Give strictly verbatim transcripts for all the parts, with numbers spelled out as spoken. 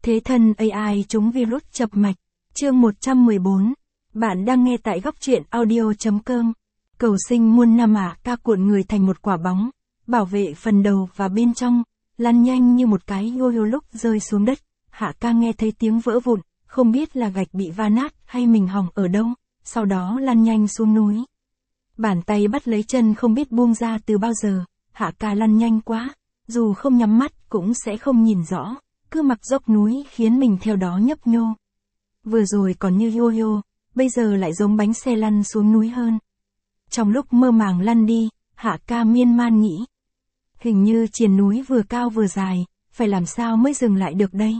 Thế thân a i trúng virus chập mạch. Chương một trăm mười bốn. Bạn đang nghe tại góc truyện audio.com. Cầu sinh muôn năm à, ca cuộn người thành một quả bóng, bảo vệ phần đầu và bên trong, lăn nhanh như một cái yo-yo lúc rơi xuống đất. Hạ ca nghe thấy tiếng vỡ vụn, không biết là gạch bị va nát hay mình hỏng ở đâu, sau đó lăn nhanh xuống núi. Bàn tay bắt lấy chân không biết buông ra từ bao giờ, Hạ ca lăn nhanh quá, dù không nhắm mắt cũng sẽ không nhìn rõ, cứ mặc dốc núi khiến mình theo đó nhấp nhô. Vừa rồi còn như yo-yo, bây giờ lại giống bánh xe lăn xuống núi hơn. Trong lúc mơ màng lăn đi, Hạ ca miên man nghĩ. Hình như triền núi vừa cao vừa dài, phải làm sao mới dừng lại được đây?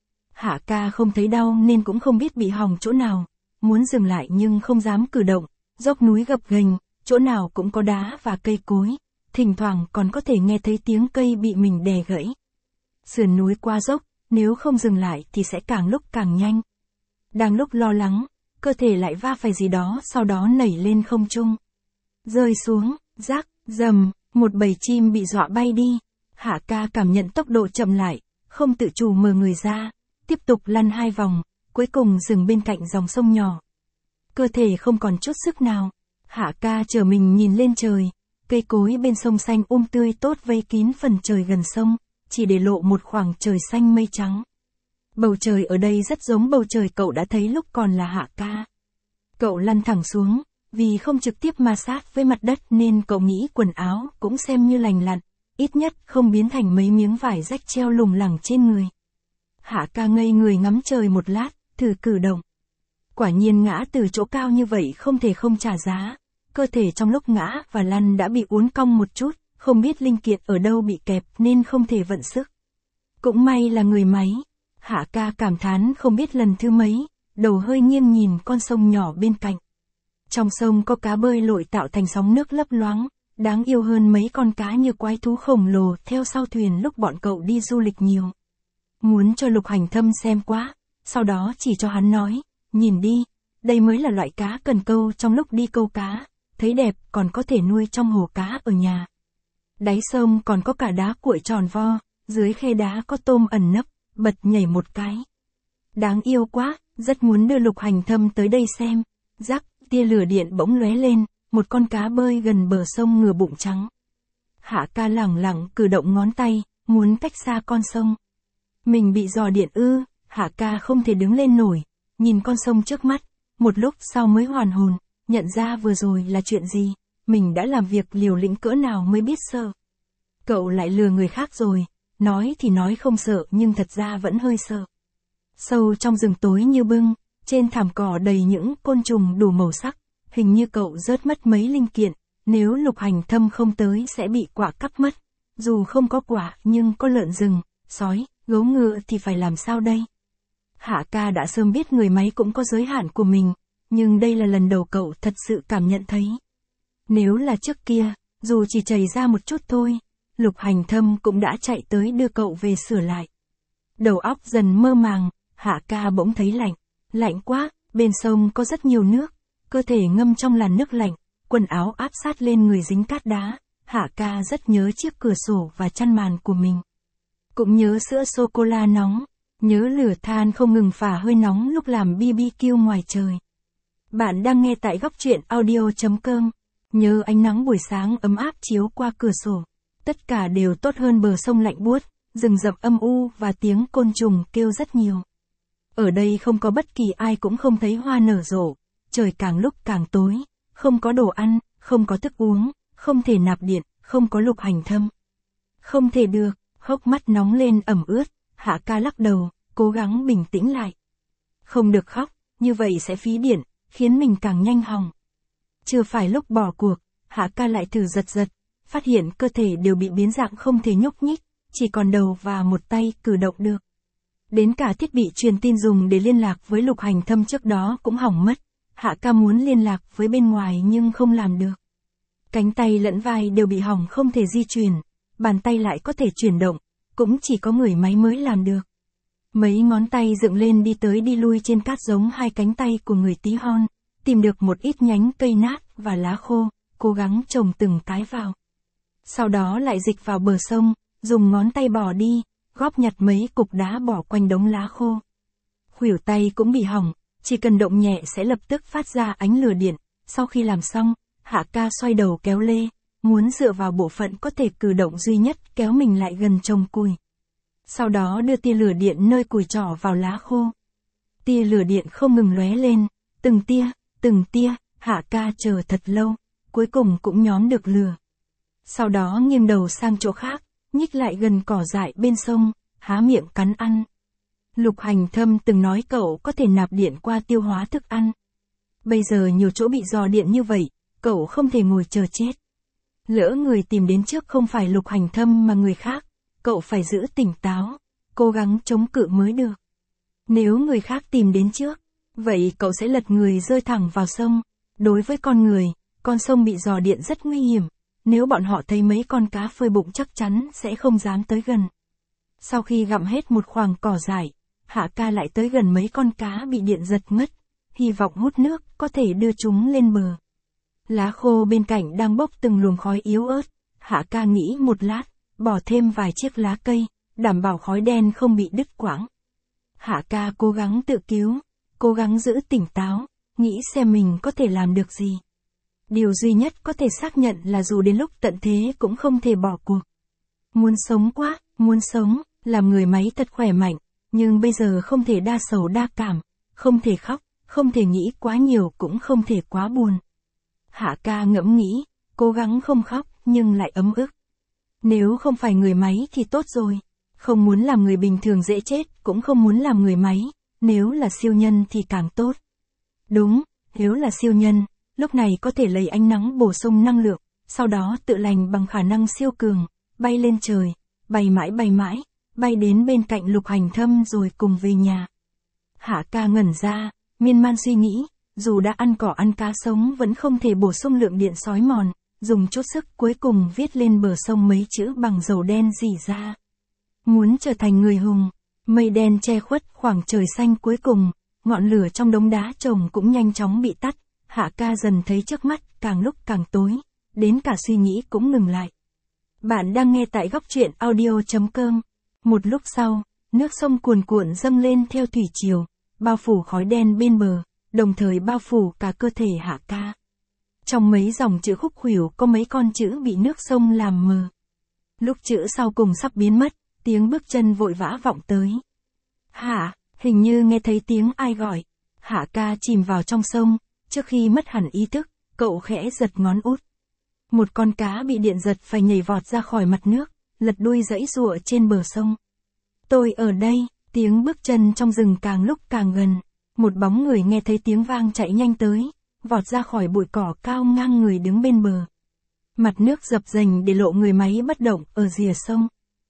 Hạ ca không thấy đau nên cũng không biết bị hỏng chỗ nào, muốn dừng lại nhưng không dám cử động, dốc núi gập ghềnh, chỗ nào cũng có đá và cây cối, thỉnh thoảng còn có thể nghe thấy tiếng cây bị mình đè gãy. Sườn núi quá dốc, nếu không dừng lại thì sẽ càng lúc càng nhanh. Đang lúc lo lắng, cơ thể lại va phải gì đó sau đó nảy lên không trung. Rơi xuống, rác, rầm, một bầy chim bị dọa bay đi. Hạ ca cảm nhận tốc độ chậm lại, không tự chủ mở người ra, tiếp tục lăn hai vòng, cuối cùng dừng bên cạnh dòng sông nhỏ. Cơ thể không còn chút sức nào, Hạ ca trở mình nhìn lên trời, cây cối bên sông xanh um tươi tốt vây kín phần trời gần sông, chỉ để lộ một khoảng trời xanh mây trắng. Bầu trời ở đây rất giống bầu trời cậu đã thấy lúc còn là Hạ ca. Cậu lăn thẳng xuống, vì không trực tiếp ma sát với mặt đất nên cậu nghĩ quần áo cũng xem như lành lặn, ít nhất không biến thành mấy miếng vải rách treo lủng lẳng trên người. Hạ ca ngây người ngắm trời một lát, thử cử động. Quả nhiên ngã từ chỗ cao như vậy không thể không trả giá, cơ thể trong lúc ngã và lăn đã bị uốn cong một chút, không biết linh kiện ở đâu bị kẹp nên không thể vận sức. Cũng may là người máy. Hạ ca cảm thán không biết lần thứ mấy, đầu hơi nghiêng nhìn con sông nhỏ bên cạnh. Trong sông có cá bơi lội tạo thành sóng nước lấp loáng, đáng yêu hơn mấy con cá như quái thú khổng lồ theo sau thuyền lúc bọn cậu đi du lịch nhiều. Muốn cho Lục Hành Thâm xem quá, sau đó chỉ cho hắn nói, nhìn đi, đây mới là loại cá cần câu trong lúc đi câu cá, thấy đẹp còn có thể nuôi trong hồ cá ở nhà. Đáy sông còn có cả đá cuội tròn vo, dưới khe đá có tôm ẩn nấp, bật nhảy một cái. Đáng yêu quá, rất muốn đưa Lục Hành Thâm tới đây xem. Rắc, tia lửa điện bỗng lóe lên, một con cá bơi gần bờ sông ngửa bụng trắng. Hạ ca lẳng lặng cử động ngón tay, muốn cách xa con sông. Mình bị dò điện ư? Hạ ca không thể đứng lên nổi, nhìn con sông trước mắt, một lúc sau mới hoàn hồn, nhận ra vừa rồi là chuyện gì, mình đã làm việc liều lĩnh cỡ nào mới biết sợ. Cậu lại lừa người khác rồi, nói thì nói không sợ nhưng thật ra vẫn hơi sợ. Sâu trong rừng tối như bưng, trên thảm cỏ đầy những côn trùng đủ màu sắc, hình như cậu rớt mất mấy linh kiện, nếu Lục Hành Thâm không tới sẽ bị quả cắp mất. Dù không có quả nhưng có lợn rừng, sói, gấu ngựa thì phải làm sao đây? Hạ ca đã sớm biết người máy cũng có giới hạn của mình, nhưng đây là lần đầu cậu thật sự cảm nhận thấy. Nếu là trước kia, dù chỉ chảy ra một chút thôi, Lục Hành Thâm cũng đã chạy tới đưa cậu về sửa lại. Đầu óc dần mơ màng, Hạ ca bỗng thấy lạnh. Lạnh quá, bên sông có rất nhiều nước, cơ thể ngâm trong làn nước lạnh, quần áo áp sát lên người dính cát đá. Hạ ca rất nhớ chiếc cửa sổ và chăn màn của mình. Cũng nhớ sữa sô-cô-la nóng, nhớ lửa than không ngừng phả hơi nóng lúc làm bi bi kiu ngoài trời. Bạn đang nghe tại góc truyện audio.com, nhớ ánh nắng buổi sáng ấm áp chiếu qua cửa sổ. Tất cả đều tốt hơn bờ sông lạnh buốt, rừng rậm âm u và tiếng côn trùng kêu rất nhiều. Ở đây không có bất kỳ ai cũng không thấy hoa nở rộ, trời càng lúc càng tối, không có đồ ăn, không có thức uống, không thể nạp điện, không có Lục Hành Thâm. Không thể được, hốc mắt nóng lên ẩm ướt, Hạ ca lắc đầu, cố gắng bình tĩnh lại. Không được khóc, như vậy sẽ phí điện, khiến mình càng nhanh hỏng. Chưa phải lúc bỏ cuộc, Hạ ca lại thử giật giật, phát hiện cơ thể đều bị biến dạng không thể nhúc nhích, chỉ còn đầu và một tay cử động được. Đến cả thiết bị truyền tin dùng để liên lạc với Lục Hành Thâm trước đó cũng hỏng mất. Hạ ca muốn liên lạc với bên ngoài nhưng không làm được. Cánh tay lẫn vai đều bị hỏng không thể di chuyển, bàn tay lại có thể chuyển động, cũng chỉ có người máy mới làm được. Mấy ngón tay dựng lên đi tới đi lui trên cát giống hai cánh tay của người tí hon, tìm được một ít nhánh cây nát và lá khô, cố gắng trồng từng cái vào. Sau đó lại dịch vào bờ sông, dùng ngón tay bỏ đi, góp nhặt mấy cục đá bỏ quanh đống lá khô. Khuỷu tay cũng bị hỏng, chỉ cần động nhẹ sẽ lập tức phát ra ánh lửa điện. Sau khi làm xong, Hạ ca xoay đầu kéo lê, muốn dựa vào bộ phận có thể cử động duy nhất kéo mình lại gần chồng cùi. Sau đó đưa tia lửa điện nơi cùi trỏ vào lá khô. Tia lửa điện không ngừng lóe lên, từng tia, từng tia, Hạ ca chờ thật lâu, cuối cùng cũng nhóm được lửa. Sau đó nghiêng đầu sang chỗ khác, nhích lại gần cỏ dại bên sông, há miệng cắn ăn. Lục Hành Thâm từng nói cậu có thể nạp điện qua tiêu hóa thức ăn. Bây giờ nhiều chỗ bị dò điện như vậy, cậu không thể ngồi chờ chết. Lỡ người tìm đến trước không phải Lục Hành Thâm mà người khác, cậu phải giữ tỉnh táo, cố gắng chống cự mới được. Nếu người khác tìm đến trước, vậy cậu sẽ lật người rơi thẳng vào sông. Đối với con người, con sông bị dò điện rất nguy hiểm. Nếu bọn họ thấy mấy con cá phơi bụng chắc chắn sẽ không dám tới gần. Sau khi gặm hết một khoảng cỏ dại, Hạ ca lại tới gần mấy con cá bị điện giật ngất, hy vọng hút nước có thể đưa chúng lên bờ. Lá khô bên cạnh đang bốc từng luồng khói yếu ớt, Hạ ca nghĩ một lát, bỏ thêm vài chiếc lá cây, đảm bảo khói đen không bị đứt quãng. Hạ ca cố gắng tự cứu, cố gắng giữ tỉnh táo, nghĩ xem mình có thể làm được gì. Điều duy nhất có thể xác nhận là dù đến lúc tận thế cũng không thể bỏ cuộc. Muốn sống quá, muốn sống, làm người máy thật khỏe mạnh, nhưng bây giờ không thể đa sầu đa cảm, không thể khóc, không thể nghĩ quá nhiều cũng không thể quá buồn. Hạ ca ngẫm nghĩ, cố gắng không khóc nhưng lại ấm ức. Nếu không phải người máy thì tốt rồi, không muốn làm người bình thường dễ chết cũng không muốn làm người máy, nếu là siêu nhân thì càng tốt. Đúng, nếu là siêu nhân, lúc này có thể lấy ánh nắng bổ sung năng lượng, sau đó tự lành bằng khả năng siêu cường, bay lên trời, bay mãi bay mãi, bay đến bên cạnh Lục Hành Thâm rồi cùng về nhà. Hạ ca ngẩn ra, miên man suy nghĩ, dù đã ăn cỏ ăn cá sống vẫn không thể bổ sung lượng điện sói mòn, dùng chút sức cuối cùng viết lên bờ sông mấy chữ bằng dầu đen rỉ ra. Muốn trở thành người hùng, mây đen che khuất khoảng trời xanh cuối cùng, ngọn lửa trong đống đá chồng cũng nhanh chóng bị tắt, Hạ ca dần thấy trước mắt càng lúc càng tối, đến cả suy nghĩ cũng ngừng lại. Bạn đang nghe tại góc truyện audio chấm com. Một lúc sau, nước sông cuồn cuộn dâng lên theo thủy triều, bao phủ khói đen bên bờ, đồng thời bao phủ cả cơ thể Hạ ca. Trong mấy dòng chữ khúc khuỷu có mấy con chữ bị nước sông làm mờ. Lúc chữ sau cùng sắp biến mất, tiếng bước chân vội vã vọng tới. Hạ, hình như nghe thấy tiếng ai gọi. Hạ ca chìm vào trong sông, trước khi mất hẳn ý thức, cậu khẽ giật ngón út. Một con cá bị điện giật phải nhảy vọt ra khỏi mặt nước, lật đuôi giãy giụa trên bờ sông. Tôi ở đây, tiếng bước chân trong rừng càng lúc càng gần. Một bóng người nghe thấy tiếng vang chạy nhanh tới, vọt ra khỏi bụi cỏ cao ngang người đứng bên bờ. Mặt nước dập dềnh để lộ người máy bất động ở rìa sông.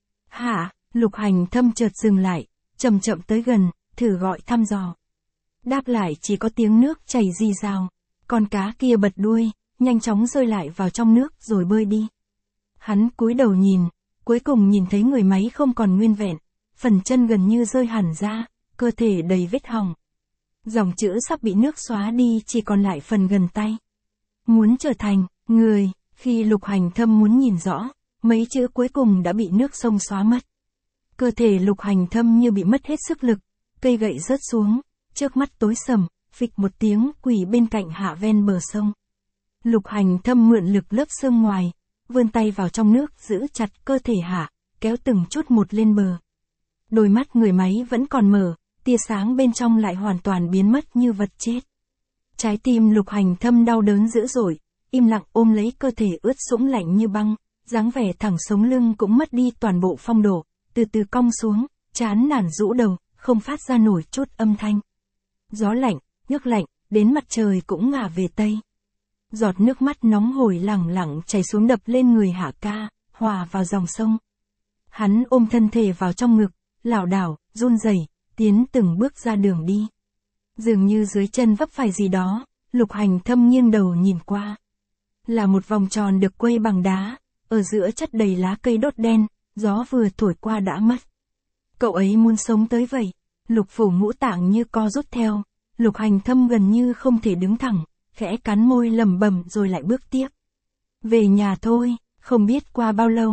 Hạ, Lục Hành Thâm chợt dừng lại, chậm chậm tới gần, thử gọi thăm dò. Đáp lại chỉ có tiếng nước chảy rì rào. Con cá kia bật đuôi, nhanh chóng rơi lại vào trong nước rồi bơi đi. Hắn cúi đầu nhìn, cuối cùng nhìn thấy người máy không còn nguyên vẹn, phần chân gần như rơi hẳn ra, cơ thể đầy vết hỏng. Dòng chữ sắp bị nước xóa đi chỉ còn lại phần gần tay. Muốn trở thành người, khi Lục Hành Thâm muốn nhìn rõ, mấy chữ cuối cùng đã bị nước sông xóa mất. Cơ thể Lục Hành Thâm như bị mất hết sức lực, cây gậy rớt xuống, trước mắt tối sầm, phịch một tiếng quỳ bên cạnh Hạ ven bờ sông. Lục Hành Thâm mượn lực lớp sương ngoài, vươn tay vào trong nước giữ chặt cơ thể Hạ, kéo từng chút một lên bờ. Đôi mắt người máy vẫn còn mở, tia sáng bên trong lại hoàn toàn biến mất như vật chết. Trái tim Lục Hành Thâm đau đớn dữ dội, im lặng ôm lấy cơ thể ướt sũng lạnh như băng, dáng vẻ thẳng sống lưng cũng mất đi toàn bộ phong độ, từ từ cong xuống, chán nản rũ đầu, không phát ra nổi chút âm thanh. Gió lạnh, nước lạnh, đến mặt trời cũng ngả về tây. Giọt nước mắt nóng hổi lẳng lặng chảy xuống đập lên người Hạ ca, hòa vào dòng sông. Hắn ôm thân thể vào trong ngực, lảo đảo, run rẩy, tiến từng bước ra đường đi. Dường như dưới chân vấp phải gì đó, Lục Hành Thâm nghiêng đầu nhìn qua. Là một vòng tròn được quây bằng đá, ở giữa chất đầy lá cây đốt đen, gió vừa thổi qua đã mất. Cậu ấy muốn sống tới vậy. Lục phủ ngũ tạng như co rút theo, Lục Hành Thâm gần như không thể đứng thẳng, khẽ cắn môi lẩm bẩm rồi lại bước tiếp. Về nhà thôi, không biết qua bao lâu,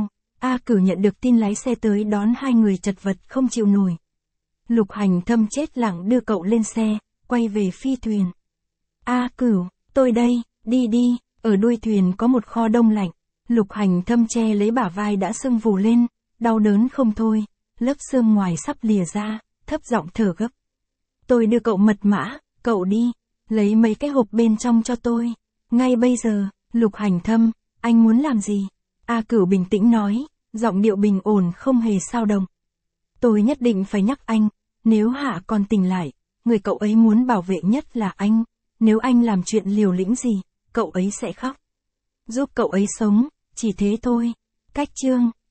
A Cửu nhận được tin lái xe tới đón hai người chật vật không chịu nổi. Lục Hành Thâm chết lặng đưa cậu lên xe, quay về phi thuyền. A Cửu, tôi đây, đi đi, ở đuôi thuyền có một kho đông lạnh. Lục Hành Thâm che lấy bả vai đã sưng vù lên, đau đớn không thôi, lớp xương ngoài sắp lìa ra, thấp giọng thở gấp. Tôi đưa cậu mật mã, cậu đi, lấy mấy cái hộp bên trong cho tôi. Ngay bây giờ, Lục Hành Thâm, anh muốn làm gì? A Cửu bình tĩnh nói, giọng điệu bình ổn không hề xao động. Tôi nhất định phải nhắc anh, nếu Hạ còn tỉnh lại, người cậu ấy muốn bảo vệ nhất là anh, nếu anh làm chuyện liều lĩnh gì, cậu ấy sẽ khóc. Giúp cậu ấy sống, chỉ thế thôi. Cách chương